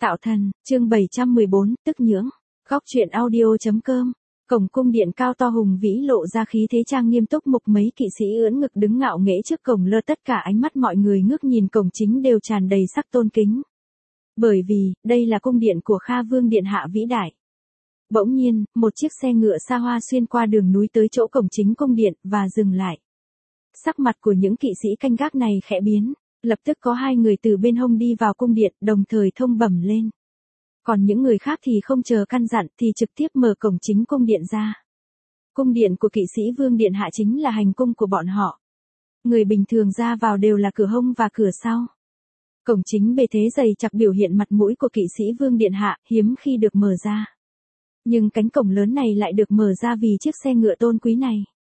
Tạo thần, chương 714, tức nhưỡng. Góc truyện audio.com. Cổng cung điện cao to hùng vĩ lộ ra khí thế trang nghiêm túc mục, mấy kỵ sĩ ưỡn ngực đứng ngạo nghễ trước cổng lơ, tất cả ánh mắt mọi người ngước nhìn cổng chính đều tràn đầy sắc tôn kính. Bởi vì, đây là cung điện của Kha Vương Điện Hạ vĩ đại. Bỗng nhiên, một chiếc xe ngựa xa hoa xuyên qua đường núi tới chỗ cổng chính cung điện, và dừng lại. Sắc mặt của những kỵ sĩ canh gác này khẽ biến. Lập tức có hai người từ bên hông đi vào cung điện, đồng thời thông bẩm lên. Còn những người khác thì không chờ căn dặn thì trực tiếp mở cổng chính cung điện ra. Cung điện của kỵ sĩ Vương Điện Hạ chính là hành cung của bọn họ. Người bình thường ra vào đều là cửa hông và cửa sau. Cổng chính bề thế dày chặt biểu hiện mặt mũi của kỵ sĩ Vương Điện Hạ, hiếm khi được mở ra. Nhưng cánh cổng lớn này lại được mở ra vì chiếc xe ngựa tôn quý này.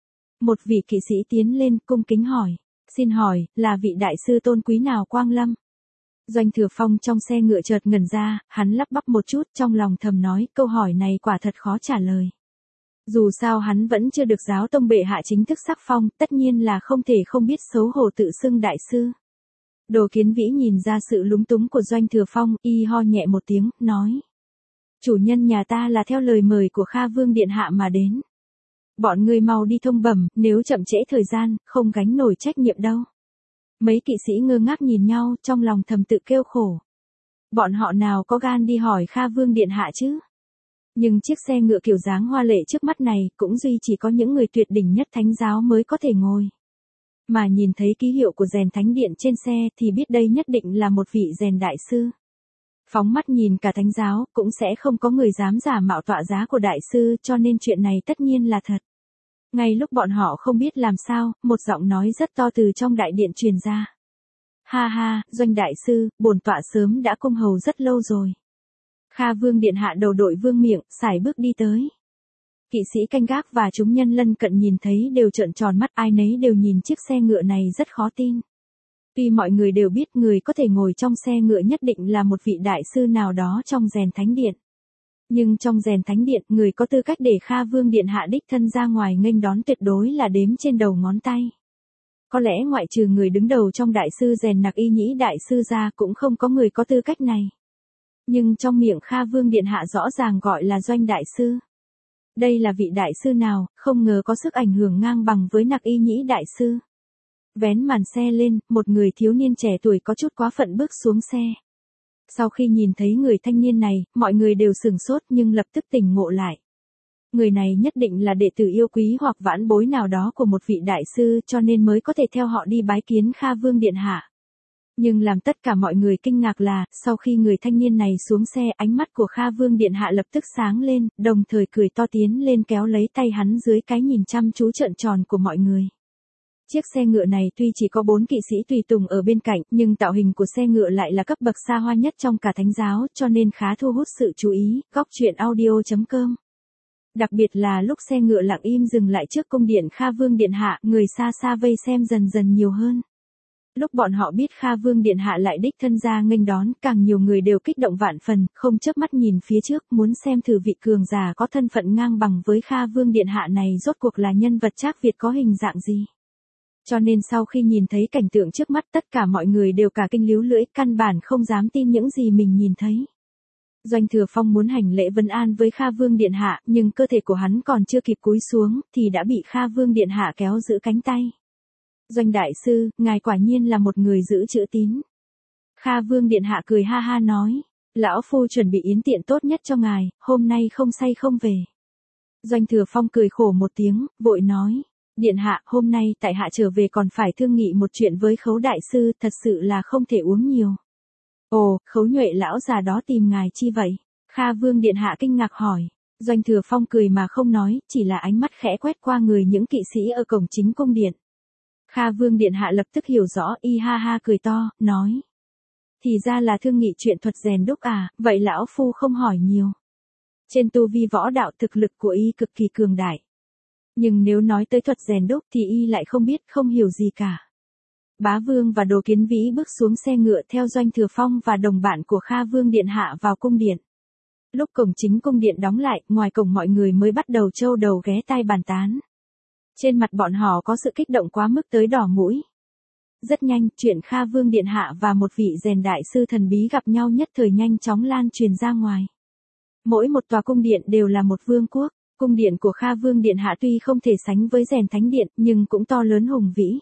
Một vị kỵ sĩ tiến lên cung kính hỏi. Xin hỏi, là vị đại sư tôn quý nào quang lâm? Doanh Thừa Phong trong xe ngựa chợt ngẩn ra, hắn lắp bắp một chút trong lòng thầm nói, câu hỏi này quả thật khó trả lời. Dù sao hắn vẫn chưa được giáo tông bệ hạ chính thức sắc phong, tất nhiên là không thể không biết xấu hổ tự xưng đại sư. Đồ Kiến Vĩ nhìn ra sự lúng túng của Doanh Thừa Phong, y ho nhẹ một tiếng, nói. Chủ nhân nhà ta là theo lời mời của Kha Vương Điện Hạ mà đến. Bọn ngươi mau đi thông bẩm, nếu chậm trễ thời gian, không gánh nổi trách nhiệm đâu. Mấy kỵ sĩ ngơ ngác nhìn nhau, trong lòng thầm tự kêu khổ. Bọn họ nào có gan đi hỏi Kha Vương Điện Hạ chứ? Nhưng chiếc xe ngựa kiểu dáng hoa lệ trước mắt này, cũng duy chỉ có những người tuyệt đỉnh nhất thánh giáo mới có thể ngồi. Mà nhìn thấy ký hiệu của rèn thánh điện trên xe thì biết đây nhất định là một vị rèn đại sư. Phóng mắt nhìn cả thánh giáo, cũng sẽ không có người dám giả mạo tọa giá của đại sư, cho nên chuyện này tất nhiên là thật. Ngay lúc bọn họ không biết làm sao, một giọng nói rất to từ trong đại điện truyền ra. Ha ha, Doanh đại sư, bổn tọa sớm đã cung hầu rất lâu rồi. Kha Vương Điện Hạ đầu đội vương miệng, sải bước đi tới. Kỵ sĩ canh gác và chúng nhân lân cận nhìn thấy đều trợn tròn mắt, ai nấy đều nhìn chiếc xe ngựa này rất khó tin. Tuy mọi người đều biết người có thể ngồi trong xe ngựa nhất định là một vị đại sư nào đó trong rèn thánh điện. Nhưng trong rèn thánh điện, người có tư cách để Kha Vương Điện Hạ đích thân ra ngoài nghênh đón tuyệt đối là đếm trên đầu ngón tay. Có lẽ ngoại trừ người đứng đầu trong đại sư rèn Nặc Y Nhĩ đại sư ra cũng không có người có tư cách này. Nhưng trong miệng Kha Vương Điện Hạ rõ ràng gọi là Doanh đại sư. Đây là vị đại sư nào, không ngờ có sức ảnh hưởng ngang bằng với Nặc Y Nhĩ đại sư. Vén màn xe lên, một người thiếu niên trẻ tuổi có chút quá phận bước xuống xe. Sau khi nhìn thấy người thanh niên này, mọi người đều sửng sốt nhưng lập tức tỉnh ngộ lại. Người này nhất định là đệ tử yêu quý hoặc vãn bối nào đó của một vị đại sư cho nên mới có thể theo họ đi bái kiến Kha Vương Điện Hạ. Nhưng làm tất cả mọi người kinh ngạc là, sau khi người thanh niên này xuống xe, ánh mắt của Kha Vương Điện Hạ lập tức sáng lên, đồng thời cười to tiến lên kéo lấy tay hắn dưới cái nhìn chăm chú trợn tròn của mọi người. Chiếc xe ngựa này tuy chỉ có 4 kỵ sĩ tùy tùng ở bên cạnh, nhưng tạo hình của xe ngựa lại là cấp bậc xa hoa nhất trong cả thánh giáo, cho nên khá thu hút sự chú ý. Góc truyện audio.com. Đặc biệt là lúc xe ngựa lặng im dừng lại trước cung điện Kha Vương Điện Hạ, người xa xa vây xem dần dần nhiều hơn. Lúc bọn họ biết Kha Vương Điện Hạ lại đích thân ra nghênh đón, càng nhiều người đều kích động vạn phần, không chớp mắt nhìn phía trước, muốn xem thử vị cường giả có thân phận ngang bằng với Kha Vương Điện Hạ này rốt cuộc là nhân vật Trác Việt có hình dạng gì. Cho nên sau khi nhìn thấy cảnh tượng trước mắt, tất cả mọi người đều cả kinh líu lưỡi, căn bản không dám tin những gì mình nhìn thấy. Doanh Thừa Phong muốn hành lễ vân an với Kha Vương Điện Hạ, nhưng cơ thể của hắn còn chưa kịp cúi xuống, thì đã bị Kha Vương Điện Hạ kéo giữ cánh tay. Doanh đại sư, ngài quả nhiên là một người giữ chữ tín. Kha Vương Điện Hạ cười ha ha nói, lão phu chuẩn bị yến tiện tốt nhất cho ngài, hôm nay không say không về. Doanh Thừa Phong cười khổ một tiếng, vội nói. Điện hạ, hôm nay tại hạ trở về còn phải thương nghị một chuyện với Khấu đại sư, thật sự là không thể uống nhiều. Ồ, Khấu Nhuệ lão già đó tìm ngài chi vậy? Kha Vương Điện Hạ kinh ngạc hỏi. Doanh Thừa Phong cười mà không nói, chỉ là ánh mắt khẽ quét qua người những kỵ sĩ ở cổng chính cung điện. Kha Vương Điện Hạ lập tức hiểu rõ, y ha ha cười to, nói. Thì ra là thương nghị chuyện thuật rèn đúc à, vậy lão phu không hỏi nhiều. Trên tu vi võ đạo thực lực của y cực kỳ cường đại. Nhưng nếu nói tới thuật rèn đúc thì y lại không biết, không hiểu gì cả. Bá Vương và Đồ Kiến Vĩ bước xuống xe ngựa theo Doanh Thừa Phong và đồng bạn của Kha Vương Điện Hạ vào cung điện. Lúc cổng chính cung điện đóng lại, ngoài cổng mọi người mới bắt đầu trâu đầu ghé tai bàn tán. Trên mặt bọn họ có sự kích động quá mức tới đỏ mũi. Rất nhanh, chuyện Kha Vương Điện Hạ và một vị rèn đại sư thần bí gặp nhau nhất thời nhanh chóng lan truyền ra ngoài. Mỗi một tòa cung điện đều là một vương quốc. Cung điện của Kha Vương Điện Hạ tuy không thể sánh với rèn thánh điện, nhưng cũng to lớn hùng vĩ.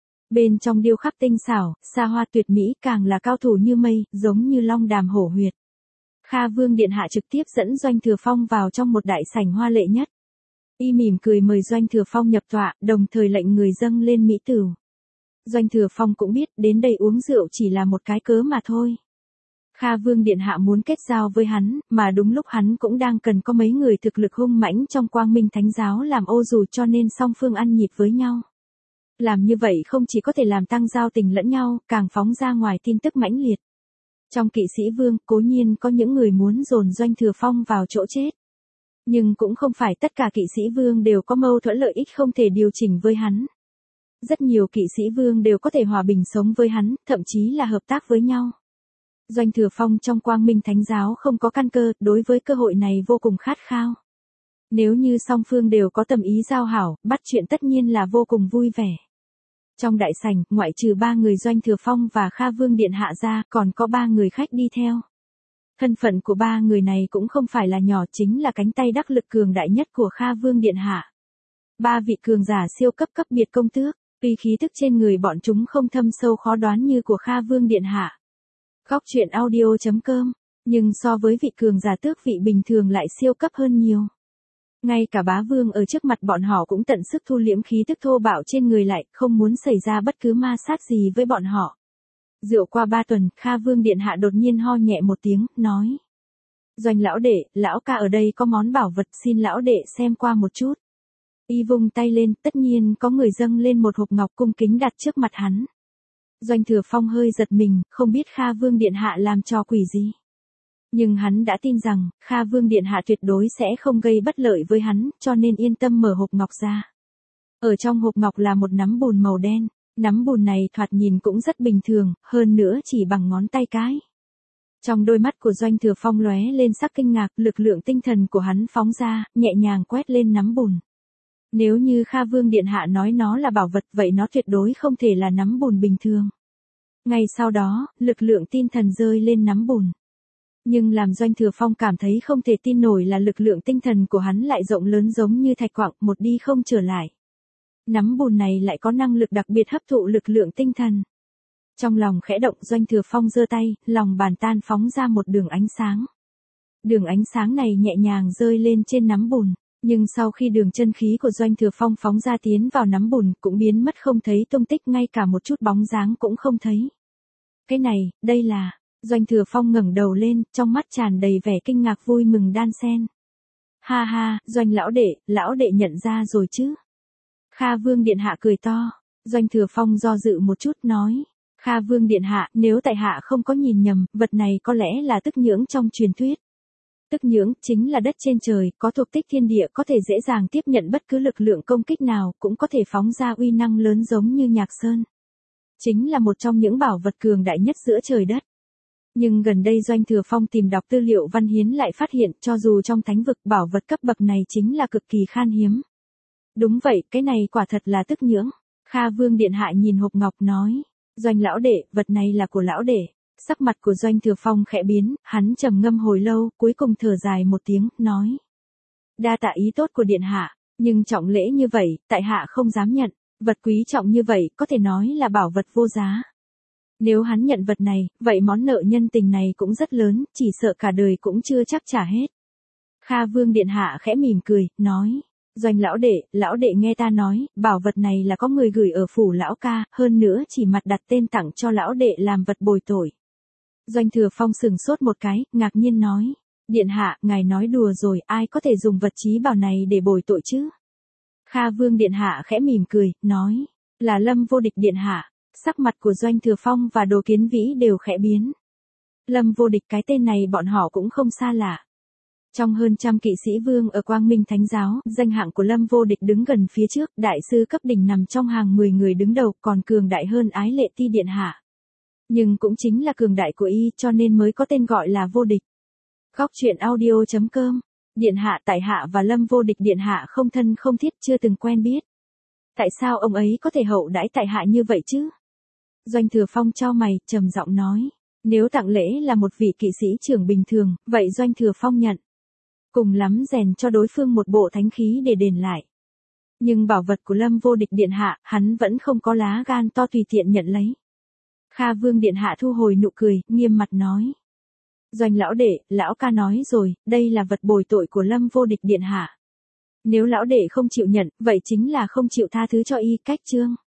Bên trong điêu khắc tinh xảo, xa hoa tuyệt mỹ, càng là cao thủ như mây, giống như long đàm hổ huyệt. Kha Vương Điện Hạ trực tiếp dẫn Doanh Thừa Phong vào trong một đại sảnh hoa lệ nhất. Y mỉm cười mời Doanh Thừa Phong nhập tọa, đồng thời lệnh người dâng lên mỹ tửu. Doanh Thừa Phong cũng biết, đến đây uống rượu chỉ là một cái cớ mà thôi. Kha Vương Điện Hạ muốn kết giao với hắn, mà đúng lúc hắn cũng đang cần có mấy người thực lực hung mãnh trong Quang Minh Thánh Giáo làm ô dù, cho nên song phương ăn nhịp với nhau. Làm như vậy không chỉ có thể làm tăng giao tình lẫn nhau, càng phóng ra ngoài tin tức mãnh liệt. Trong kỵ sĩ vương, cố nhiên có những người muốn dồn Doanh Thừa Phong vào chỗ chết. Nhưng cũng không phải tất cả kỵ sĩ vương đều có mâu thuẫn lợi ích không thể điều chỉnh với hắn. Rất nhiều kỵ sĩ vương đều có thể hòa bình sống với hắn, thậm chí là hợp tác với nhau. Doanh Thừa Phong trong Quang Minh Thánh Giáo không có căn cơ, đối với cơ hội này vô cùng khát khao. Nếu như song phương đều có tâm ý giao hảo, bắt chuyện tất nhiên là vô cùng vui vẻ. Trong đại sảnh, ngoại trừ 3 người Doanh Thừa Phong và Kha Vương Điện Hạ ra, còn có 3 người khách đi theo. Thân phận của 3 người này cũng không phải là nhỏ, chính là cánh tay đắc lực cường đại nhất của Kha Vương Điện Hạ. 3 vị cường giả siêu cấp cấp biệt công tước, tuy khí tức trên người bọn chúng không thâm sâu khó đoán như của Kha Vương Điện Hạ. Góc truyện audio.com, nhưng so với vị cường giả tước vị bình thường lại siêu cấp hơn nhiều. Ngay cả bá vương ở trước mặt bọn họ cũng tận sức thu liễm khí tức thô bạo trên người lại, không muốn xảy ra bất cứ ma sát gì với bọn họ. Rượu qua 3 tuần, Kha Vương Điện Hạ đột nhiên ho nhẹ một tiếng, nói. Doanh lão đệ, lão ca ở đây có món bảo vật, xin lão đệ xem qua một chút. Y vung tay lên, tất nhiên có người dâng lên một hộp ngọc cung kính đặt trước mặt hắn. Doanh Thừa Phong hơi giật mình, không biết Kha Vương Điện Hạ làm trò quỷ gì. Nhưng hắn đã tin rằng, Kha Vương Điện Hạ tuyệt đối sẽ không gây bất lợi với hắn, cho nên yên tâm mở hộp ngọc ra. Ở trong hộp ngọc là một nắm bùn màu đen, nắm bùn này thoạt nhìn cũng rất bình thường, hơn nữa chỉ bằng ngón tay cái. Trong đôi mắt của Doanh Thừa Phong lóe lên sắc kinh ngạc, lực lượng tinh thần của hắn phóng ra, nhẹ nhàng quét lên nắm bùn. Nếu như Kha Vương Điện Hạ nói nó là bảo vật, vậy nó tuyệt đối không thể là nắm bùn bình thường. Ngay sau đó, lực lượng tinh thần rơi lên nắm bùn. Nhưng làm Doanh Thừa Phong cảm thấy không thể tin nổi là lực lượng tinh thần của hắn lại rộng lớn giống như thạch quặng, một đi không trở lại. Nắm bùn này lại có năng lực đặc biệt hấp thụ lực lượng tinh thần. Trong lòng khẽ động, Doanh Thừa Phong giơ tay, lòng bàn tan phóng ra một đường ánh sáng. Đường ánh sáng này nhẹ nhàng rơi lên trên nắm bùn, nhưng sau khi đường chân khí của Doanh Thừa Phong phóng ra tiến vào nắm bùn cũng biến mất không thấy tung tích, ngay cả một chút bóng dáng cũng không thấy. Cái này, đây là... Doanh Thừa Phong ngẩng đầu lên, trong mắt tràn đầy vẻ kinh ngạc vui mừng đan xen. Ha ha, Doanh lão đệ nhận ra rồi chứ? Kha Vương Điện Hạ cười to. Doanh Thừa Phong do dự một chút nói. Kha Vương Điện Hạ, nếu tại hạ không có nhìn nhầm, vật này có lẽ là tức nhưỡng trong truyền thuyết. Tức nhưỡng chính là đất trên trời, có thuộc tích thiên địa, có thể dễ dàng tiếp nhận bất cứ lực lượng công kích nào, cũng có thể phóng ra uy năng lớn giống như Nhạc Sơn. Chính là một trong những bảo vật cường đại nhất giữa trời đất. Nhưng gần đây Doanh Thừa Phong tìm đọc tư liệu văn hiến lại phát hiện, cho dù trong thánh vực, bảo vật cấp bậc này chính là cực kỳ khan hiếm. Đúng vậy, cái này quả thật là tức nhưỡng. Kha Vương Điện Hạ nhìn hộp ngọc nói. Doanh lão đệ, vật này là của lão đệ. Sắc mặt của Doanh Thừa Phong khẽ biến, hắn trầm ngâm hồi lâu, cuối cùng thở dài một tiếng, nói. Đa tạ ý tốt của Điện Hạ, nhưng trọng lễ như vậy, tại hạ không dám nhận. Vật quý trọng như vậy, có thể nói là bảo vật vô giá. Nếu hắn nhận vật này, vậy món nợ nhân tình này cũng rất lớn, chỉ sợ cả đời cũng chưa chắc trả hết. Kha Vương Điện Hạ khẽ mỉm cười, nói. Doanh lão đệ nghe ta nói, bảo vật này là có người gửi ở phủ lão ca, hơn nữa chỉ mặt đặt tên tặng cho lão đệ làm vật bồi tội. Doanh Thừa Phong sừng sốt một cái, ngạc nhiên nói. Điện Hạ, ngài nói đùa rồi, ai có thể dùng vật chí bảo này để bồi tội chứ? Kha Vương Điện Hạ khẽ mỉm cười, nói. Là Lâm Vô Địch Điện Hạ. Sắc mặt của Doanh Thừa Phong và Đồ Kiến Vĩ đều khẽ biến. Lâm Vô Địch, cái tên này bọn họ cũng không xa lạ. Trong hơn trăm kỵ sĩ vương ở Quang Minh Thánh Giáo, danh hạng của Lâm Vô Địch đứng gần phía trước, đại sư cấp đỉnh nằm trong hàng 10 người đứng đầu, còn cường đại hơn Ái Lệ Ti Điện Hạ. Nhưng cũng chính là cường đại của y cho nên mới có tên gọi là Vô Địch. Góc truyện audio.com. Điện Hạ, tại hạ và Lâm Vô Địch Điện Hạ không thân không thiết, chưa từng quen biết. Tại sao ông ấy có thể hậu đãi tại hạ như vậy chứ? Doanh Thừa Phong chau mày, trầm giọng nói. Nếu tặng lễ là một vị kỵ sĩ trưởng bình thường, vậy Doanh Thừa Phong nhận. Cùng lắm rèn cho đối phương một bộ thánh khí để đền lại. Nhưng bảo vật của Lâm Vô Địch điện hạ, hắn vẫn không có lá gan to tùy tiện nhận lấy. Kha Vương điện hạ thu hồi nụ cười, nghiêm mặt nói. Doanh lão đệ, lão ca nói rồi, đây là vật bồi tội của Lâm Vô Địch điện hạ. Nếu lão đệ không chịu nhận, vậy chính là không chịu tha thứ cho y, cách chương.